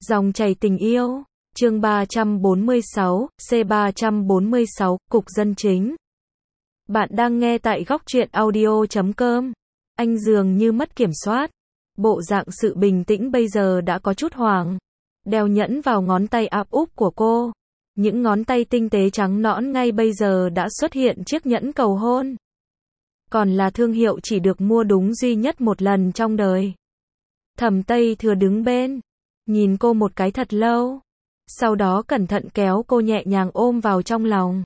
Dòng chảy tình yêu, chương 346, C346, Cục Dân Chính. Bạn đang nghe tại góc truyện audio.com. Anh dường như mất kiểm soát. Bộ dạng sự bình tĩnh bây giờ đã có chút hoảng. Đeo nhẫn vào ngón tay áp úp của cô. Những ngón tay tinh tế trắng nõn ngay bây giờ đã xuất hiện chiếc nhẫn cầu hôn. Còn là thương hiệu chỉ được mua đúng duy nhất một lần trong đời. Thẩm Tây Thừa đứng bên, nhìn cô một cái thật lâu. Sau đó cẩn thận kéo cô nhẹ nhàng ôm vào trong lòng.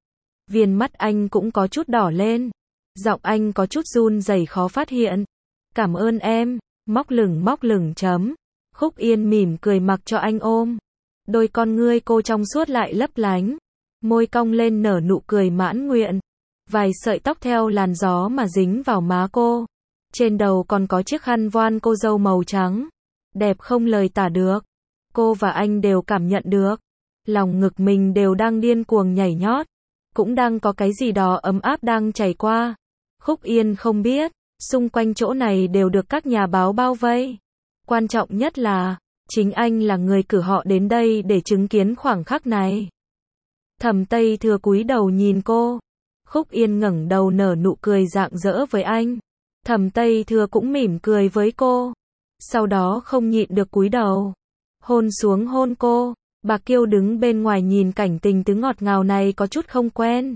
Viền mắt anh cũng có chút đỏ lên. Giọng anh có chút run rẩy khó phát hiện. Cảm ơn em, móc lửng chấm. Khúc Yên mỉm cười mặc cho anh ôm. Đôi con ngươi cô trong suốt lại lấp lánh. Môi cong lên nở nụ cười mãn nguyện. Vài sợi tóc theo làn gió mà dính vào má cô. Trên đầu còn có chiếc khăn voan cô dâu màu trắng. Đẹp không lời tả được. Cô và anh đều cảm nhận được. Lòng ngực mình đều đang điên cuồng nhảy nhót. Cũng đang có cái gì đó ấm áp đang chảy qua. Khúc Yên không biết. Xung quanh chỗ này đều được các nhà báo bao vây. Quan trọng nhất là, chính anh là người cử họ đến đây để chứng kiến khoảng khắc này. Thẩm Tây Thừa cúi đầu nhìn cô. Khúc Yên ngẩng đầu nở nụ cười rạng rỡ với anh. Thẩm Tây Thừa cũng mỉm cười với cô. Sau đó không nhịn được cúi đầu. Hôn xuống hôn cô. Bà Kiêu đứng bên ngoài nhìn cảnh tình tứ ngọt ngào này có chút không quen.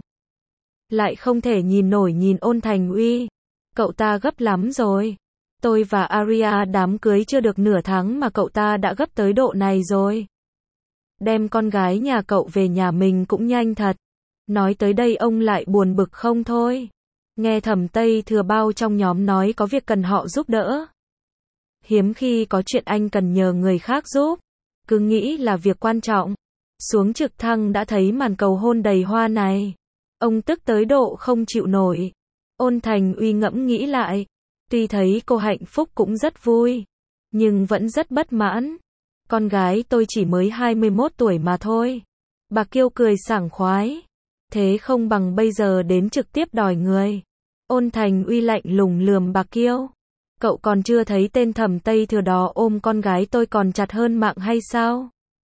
Lại không thể nhìn nổi nhìn Ôn Thành Uy. Cậu ta gấp lắm rồi. Tôi và Aria đám cưới chưa được nửa tháng mà cậu ta đã gấp tới độ này rồi. Đem con gái nhà cậu về nhà mình cũng nhanh thật. Nói tới đây ông lại buồn bực không thôi. Nghe Thẩm Tây Thừa bao trong nhóm nói có việc cần họ giúp đỡ. Hiếm khi có chuyện anh cần nhờ người khác giúp. Cứ nghĩ là việc quan trọng. Xuống trực thăng đã thấy màn cầu hôn đầy hoa này. Ông tức tới độ không chịu nổi. Ôn Thành Uy ngẫm nghĩ lại. Tuy thấy cô hạnh phúc cũng rất vui. Nhưng vẫn rất bất mãn. Con gái tôi chỉ mới 21 tuổi mà thôi. Bà Kiêu cười sảng khoái. Thế không bằng bây giờ đến trực tiếp đòi người. Ôn Thành Uy lạnh lùng lườm bà Kiêu. Cậu còn chưa thấy tên Thẩm Tây Thừa đó ôm con gái tôi còn chặt hơn mạng hay sao?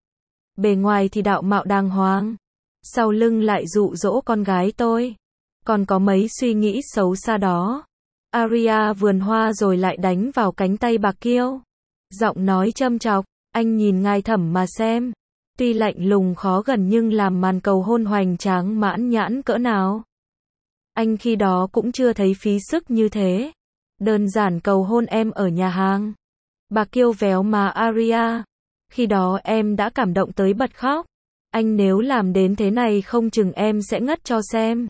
Bề ngoài thì đạo mạo đàng hoàng. Sau lưng lại dụ dỗ con gái tôi. Còn có mấy suy nghĩ xấu xa đó. Aria vườn hoa rồi lại đánh vào cánh tay bà Kiêu. Giọng nói châm chọc. Anh nhìn ngài Thẩm mà xem. Tuy lạnh lùng khó gần nhưng làm màn cầu hôn hoành tráng mãn nhãn cỡ nào. Anh khi đó cũng chưa thấy phí sức như thế. Đơn giản cầu hôn em ở nhà hàng. Bà Kiêu véo má Aria. Khi đó em đã cảm động tới bật khóc. Anh nếu làm đến thế này không chừng em sẽ ngất cho xem.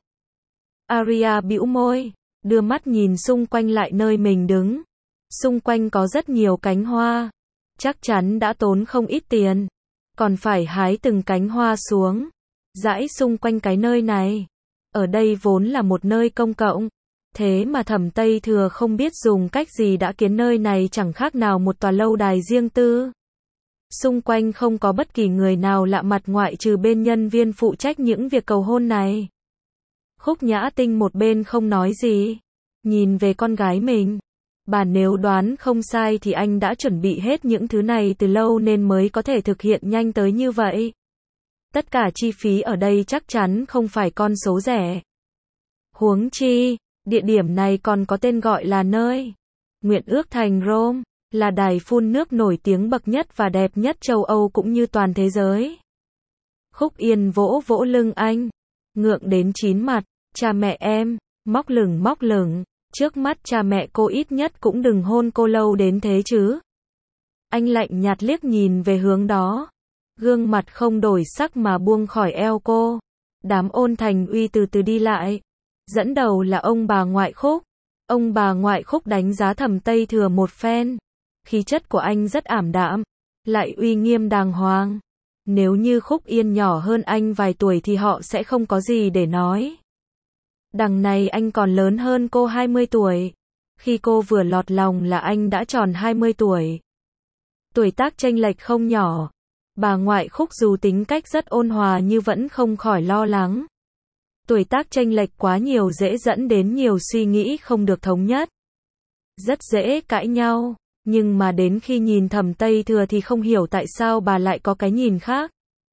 Aria bĩu môi. Đưa mắt nhìn xung quanh lại nơi mình đứng. Xung quanh có rất nhiều cánh hoa. Chắc chắn đã tốn không ít tiền. Còn phải hái từng cánh hoa xuống. Dãi xung quanh cái nơi này. Ở đây vốn là một nơi công cộng. Thế mà Thẩm Tây Thừa không biết dùng cách gì đã khiến nơi này chẳng khác nào một tòa lâu đài riêng tư. Xung quanh không có bất kỳ người nào lạ mặt ngoại trừ bên nhân viên phụ trách những việc cầu hôn này. Khúc Nhã Tinh một bên không nói gì. Nhìn về con gái mình. Bà nếu đoán không sai thì anh đã chuẩn bị hết những thứ này từ lâu nên mới có thể thực hiện nhanh tới như vậy. Tất cả chi phí ở đây chắc chắn không phải con số rẻ. Huống chi, địa điểm này còn có tên gọi là nơi Nguyện Ước Thành Rome, là đài phun nước nổi tiếng bậc nhất và đẹp nhất châu Âu cũng như toàn thế giới. Khúc Yên vỗ vỗ lưng anh, ngượng đến chín mặt. Cha mẹ em, móc lửng. Trước mắt cha mẹ cô ít nhất cũng đừng hôn cô lâu đến thế chứ. Anh lạnh nhạt liếc nhìn về hướng đó. Gương mặt không đổi sắc mà buông khỏi eo cô. Đám Ôn Thành Uy từ từ đi lại. Dẫn đầu là ông bà ngoại Khúc. Ông bà ngoại Khúc đánh giá Thẩm Tây Thừa một phen. Khí chất của anh rất ảm đạm. Lại uy nghiêm đàng hoàng. Nếu như Khúc Yên nhỏ hơn anh vài tuổi thì họ sẽ không có gì để nói. Đằng này anh còn lớn hơn cô 20 tuổi. Khi cô vừa lọt lòng là anh đã tròn 20 tuổi. Tuổi tác chênh lệch không nhỏ. Bà ngoại Khúc dù tính cách rất ôn hòa nhưng vẫn không khỏi lo lắng. Tuổi tác chênh lệch quá nhiều dễ dẫn đến nhiều suy nghĩ không được thống nhất. Rất dễ cãi nhau. Nhưng mà đến khi nhìn Thẩm Tây Thừa thì không hiểu tại sao bà lại có cái nhìn khác.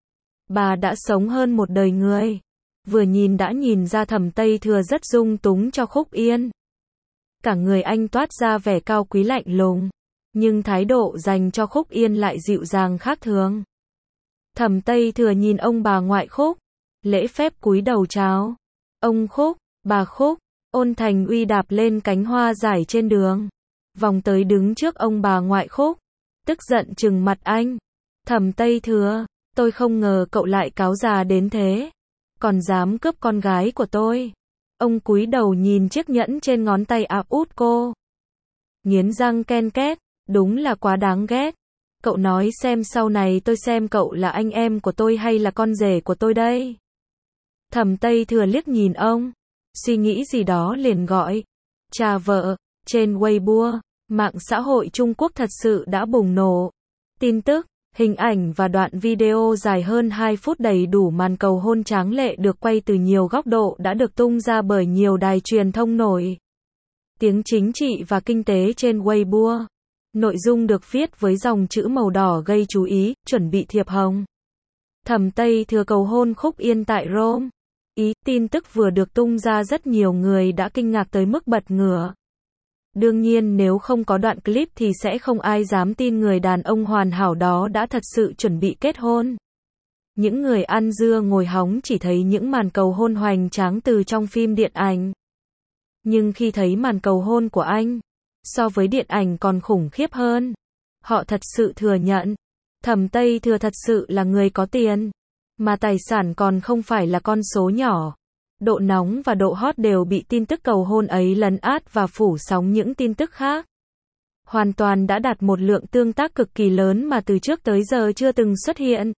Bà đã sống hơn một đời người. Vừa nhìn đã nhìn ra Thẩm Tây Thừa rất dung túng cho Khúc Yên. Cả người anh toát ra vẻ cao quý lạnh lùng. Nhưng thái độ dành cho Khúc Yên lại dịu dàng khác thường. Thẩm Tây Thừa nhìn ông bà ngoại Khúc. Lễ phép cúi đầu chào. Ông Khúc, bà Khúc. Ôn Thành Uy đạp lên cánh hoa giải trên đường. Vòng tới đứng trước ông bà ngoại Khúc. Tức giận trừng mặt anh. Thẩm Tây Thừa, tôi không ngờ cậu lại cáo già đến thế. Còn dám cướp con gái của tôi. Ông cúi đầu nhìn chiếc nhẫn trên ngón tay út cô. Nghiến răng ken két, đúng là quá đáng ghét. Cậu nói xem sau này tôi xem cậu là anh em của tôi hay là con rể của tôi đây. Thẩm Tây Thừa liếc nhìn ông. Suy nghĩ gì đó liền gọi. Cha vợ. Trên Weibo, mạng xã hội Trung Quốc thật sự đã bùng nổ. Tin tức, hình ảnh và đoạn video dài hơn 2 phút đầy đủ màn cầu hôn tráng lệ được quay từ nhiều góc độ đã được tung ra bởi nhiều đài truyền thông nổi tiếng chính trị và kinh tế trên Weibo. Nội dung được viết với dòng chữ màu đỏ gây chú ý, chuẩn bị thiệp hồng. Thẩm Tây Thừa cầu hôn Khúc Yên tại Rome. Tin tức vừa được tung ra rất nhiều người đã kinh ngạc tới mức bật ngửa. Đương nhiên nếu không có đoạn clip thì sẽ không ai dám tin người đàn ông hoàn hảo đó đã thật sự chuẩn bị kết hôn. Những người ăn dưa ngồi hóng chỉ thấy những màn cầu hôn hoành tráng từ trong phim điện ảnh. Nhưng khi thấy màn cầu hôn của anh, so với điện ảnh còn khủng khiếp hơn. Họ thật sự thừa nhận, Thẩm Tây Thừa thật sự là người có tiền, mà tài sản còn không phải là con số nhỏ. Độ nóng và độ hot đều bị tin tức cầu hôn ấy lấn át và phủ sóng những tin tức khác. Hoàn toàn đã đạt một lượng tương tác cực kỳ lớn mà từ trước tới giờ chưa từng xuất hiện.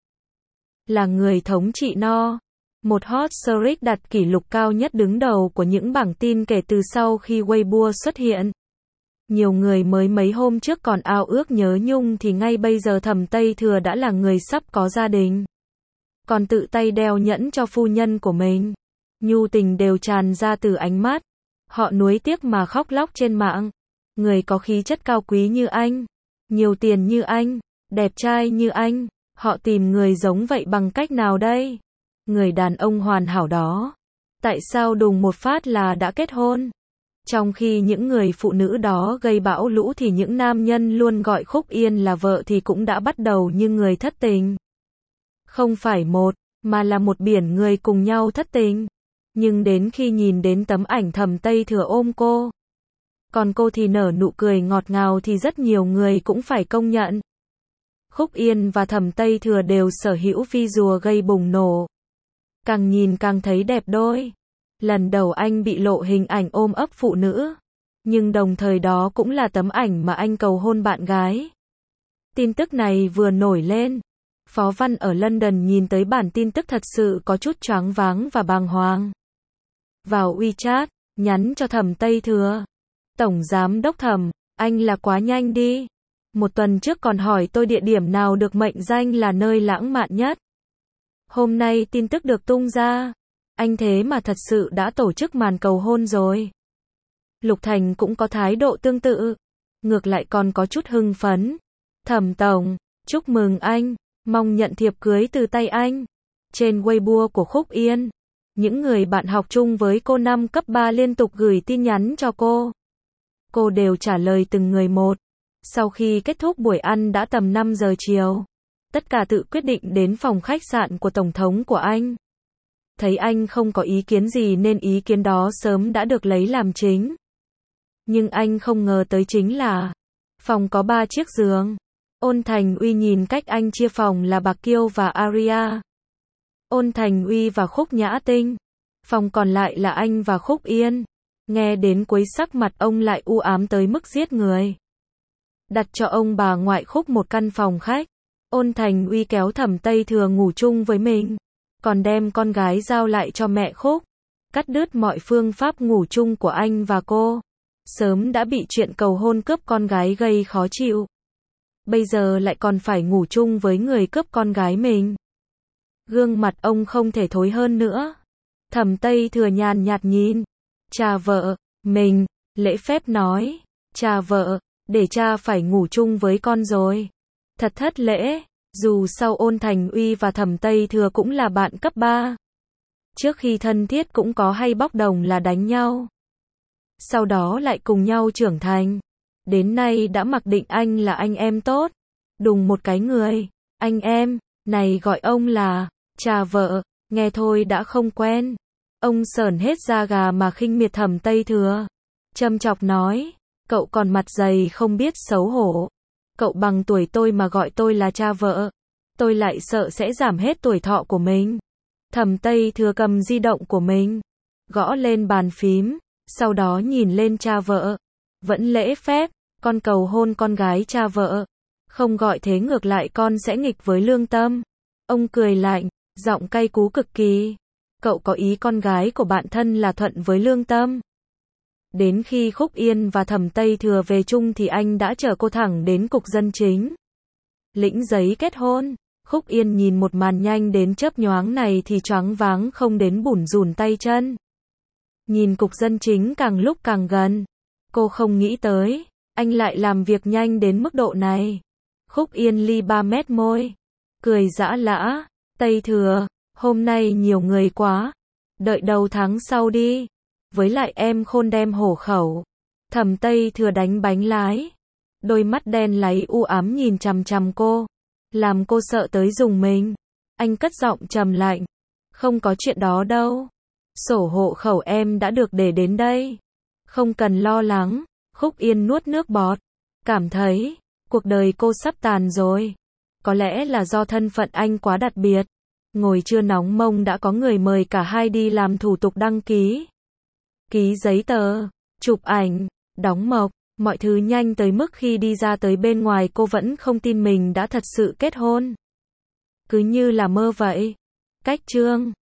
Là người thống trị no. Một hot search đặt kỷ lục cao nhất đứng đầu của những bảng tin kể từ sau khi Weibo xuất hiện. Nhiều người mới mấy hôm trước còn ao ước nhớ nhung thì ngay bây giờ Thẩm Tây Thừa đã là người sắp có gia đình. Còn tự tay đeo nhẫn cho phu nhân của mình. Nhu tình đều tràn ra từ ánh mắt. Họ nuối tiếc mà khóc lóc trên mạng. Người có khí chất cao quý như anh, nhiều tiền như anh, đẹp trai như anh, họ tìm người giống vậy bằng cách nào đây? Người đàn ông hoàn hảo đó. Tại sao đùng một phát là đã kết hôn? Trong khi những người phụ nữ đó gây bão lũ thì những nam nhân luôn gọi Khúc Yên là vợ thì cũng đã bắt đầu như người thất tình. Không phải một, mà là một biển người cùng nhau thất tình. Nhưng đến khi nhìn đến tấm ảnh Thẩm Tây Thừa ôm cô, còn cô thì nở nụ cười ngọt ngào thì rất nhiều người cũng phải công nhận. Khúc Yên và Thẩm Tây Thừa đều sở hữu visual gây bùng nổ. Càng nhìn càng thấy đẹp đôi. Lần đầu anh bị lộ hình ảnh ôm ấp phụ nữ. Nhưng đồng thời đó cũng là tấm ảnh mà anh cầu hôn bạn gái. Tin tức này vừa nổi lên. Phó Văn ở London nhìn tới bản tin tức thật sự có chút choáng váng và bàng hoàng. Vào WeChat, nhắn cho Thẩm Tây Thừa. Tổng Giám Đốc Thẩm, anh là quá nhanh đi. Một tuần trước còn hỏi tôi địa điểm nào được mệnh danh là nơi lãng mạn nhất. Hôm nay tin tức được tung ra. Anh thế mà thật sự đã tổ chức màn cầu hôn rồi. Lục Thành cũng có thái độ tương tự. Ngược lại còn có chút hưng phấn. Thẩm Tổng, chúc mừng anh, mong nhận thiệp cưới từ tay anh. Trên Weibo của Khúc Yên, những người bạn học chung với cô năm cấp 3 liên tục gửi tin nhắn cho cô. Cô đều trả lời từng người một. Sau khi kết thúc buổi ăn đã tầm 5 giờ chiều. Tất cả tự quyết định đến phòng khách sạn của Tổng thống của anh. Thấy anh không có ý kiến gì nên ý kiến đó sớm đã được lấy làm chính. Nhưng anh không ngờ tới chính là phòng có 3 chiếc giường. Ôn Thành Uy nhìn cách anh chia phòng là Bạc Kiêu và Aria. Ôn Thành Uy và Khúc Nhã Tinh. Phòng còn lại là anh và Khúc Yên. Nghe đến cuối sắc mặt ông lại u ám tới mức giết người. Đặt cho ông bà ngoại Khúc một căn phòng khách. Ôn Thành Uy kéo Thẩm Tây Thừa ngủ chung với mình. Còn đem con gái giao lại cho mẹ Khúc. Cắt đứt mọi phương pháp ngủ chung của anh và cô. Sớm đã bị chuyện cầu hôn cướp con gái gây khó chịu. Bây giờ lại còn phải ngủ chung với người cướp con gái mình. Gương mặt ông không thể thối hơn nữa. Thẩm Tây Thừa nhàn nhạt nhìn. Cha vợ, mình, lễ phép nói. Cha vợ, để cha phải ngủ chung với con rồi. Thật thất lễ, dù sau Ôn Thành Uy và Thẩm Tây Thừa cũng là bạn cấp 3. Trước khi thân thiết cũng có hay bóc đồng là đánh nhau. Sau đó lại cùng nhau trưởng thành. Đến nay đã mặc định anh là anh em tốt. Đùng một cái người, anh em, này gọi ông là cha vợ, nghe thôi đã không quen. Ông sởn hết da gà mà khinh miệt Thẩm Tây Thừa. Châm chọc nói, cậu còn mặt dày không biết xấu hổ. Cậu bằng tuổi tôi mà gọi tôi là cha vợ. Tôi lại sợ sẽ giảm hết tuổi thọ của mình. Thẩm Tây Thừa cầm di động của mình, gõ lên bàn phím, sau đó nhìn lên cha vợ. Vẫn lễ phép, con cầu hôn con gái cha vợ. Không gọi thế ngược lại con sẽ nghịch với lương tâm. Ông cười lạnh, giọng cay cú cực kỳ. Cậu có ý con gái của bạn thân là thuận với lương tâm. Đến khi Khúc Yên và Thẩm Tây Thừa về chung thì anh đã chở cô thẳng đến cục dân chính. Lĩnh giấy kết hôn. Khúc Yên nhìn một màn nhanh đến chớp nhoáng này thì choáng váng không đến bủn rủn tay chân. Nhìn cục dân chính càng lúc càng gần. Cô không nghĩ tới, anh lại làm việc nhanh đến mức độ này. Khúc Yên li 3 mét môi, cười giã lã. Tây Thừa, hôm nay nhiều người quá. Đợi đầu tháng sau đi. Với lại em khôn đem hổ khẩu. Thẩm Tây Thừa đánh bánh lái. Đôi mắt đen láy u ám nhìn chằm chằm cô. Làm cô sợ tới rùng mình. Anh cất giọng trầm lạnh. Không có chuyện đó đâu. Sổ hộ khẩu em đã được để đến đây. Không cần lo lắng. Khúc Yên nuốt nước bọt. Cảm thấy, cuộc đời cô sắp tàn rồi. Có lẽ là do thân phận anh quá đặc biệt. Ngồi chưa nóng mông đã có người mời cả hai đi làm thủ tục đăng ký. Ký giấy tờ, chụp ảnh, đóng mộc. Mọi thứ nhanh tới mức khi đi ra tới bên ngoài cô vẫn không tin mình đã thật sự kết hôn. Cứ như là mơ vậy. Cách chương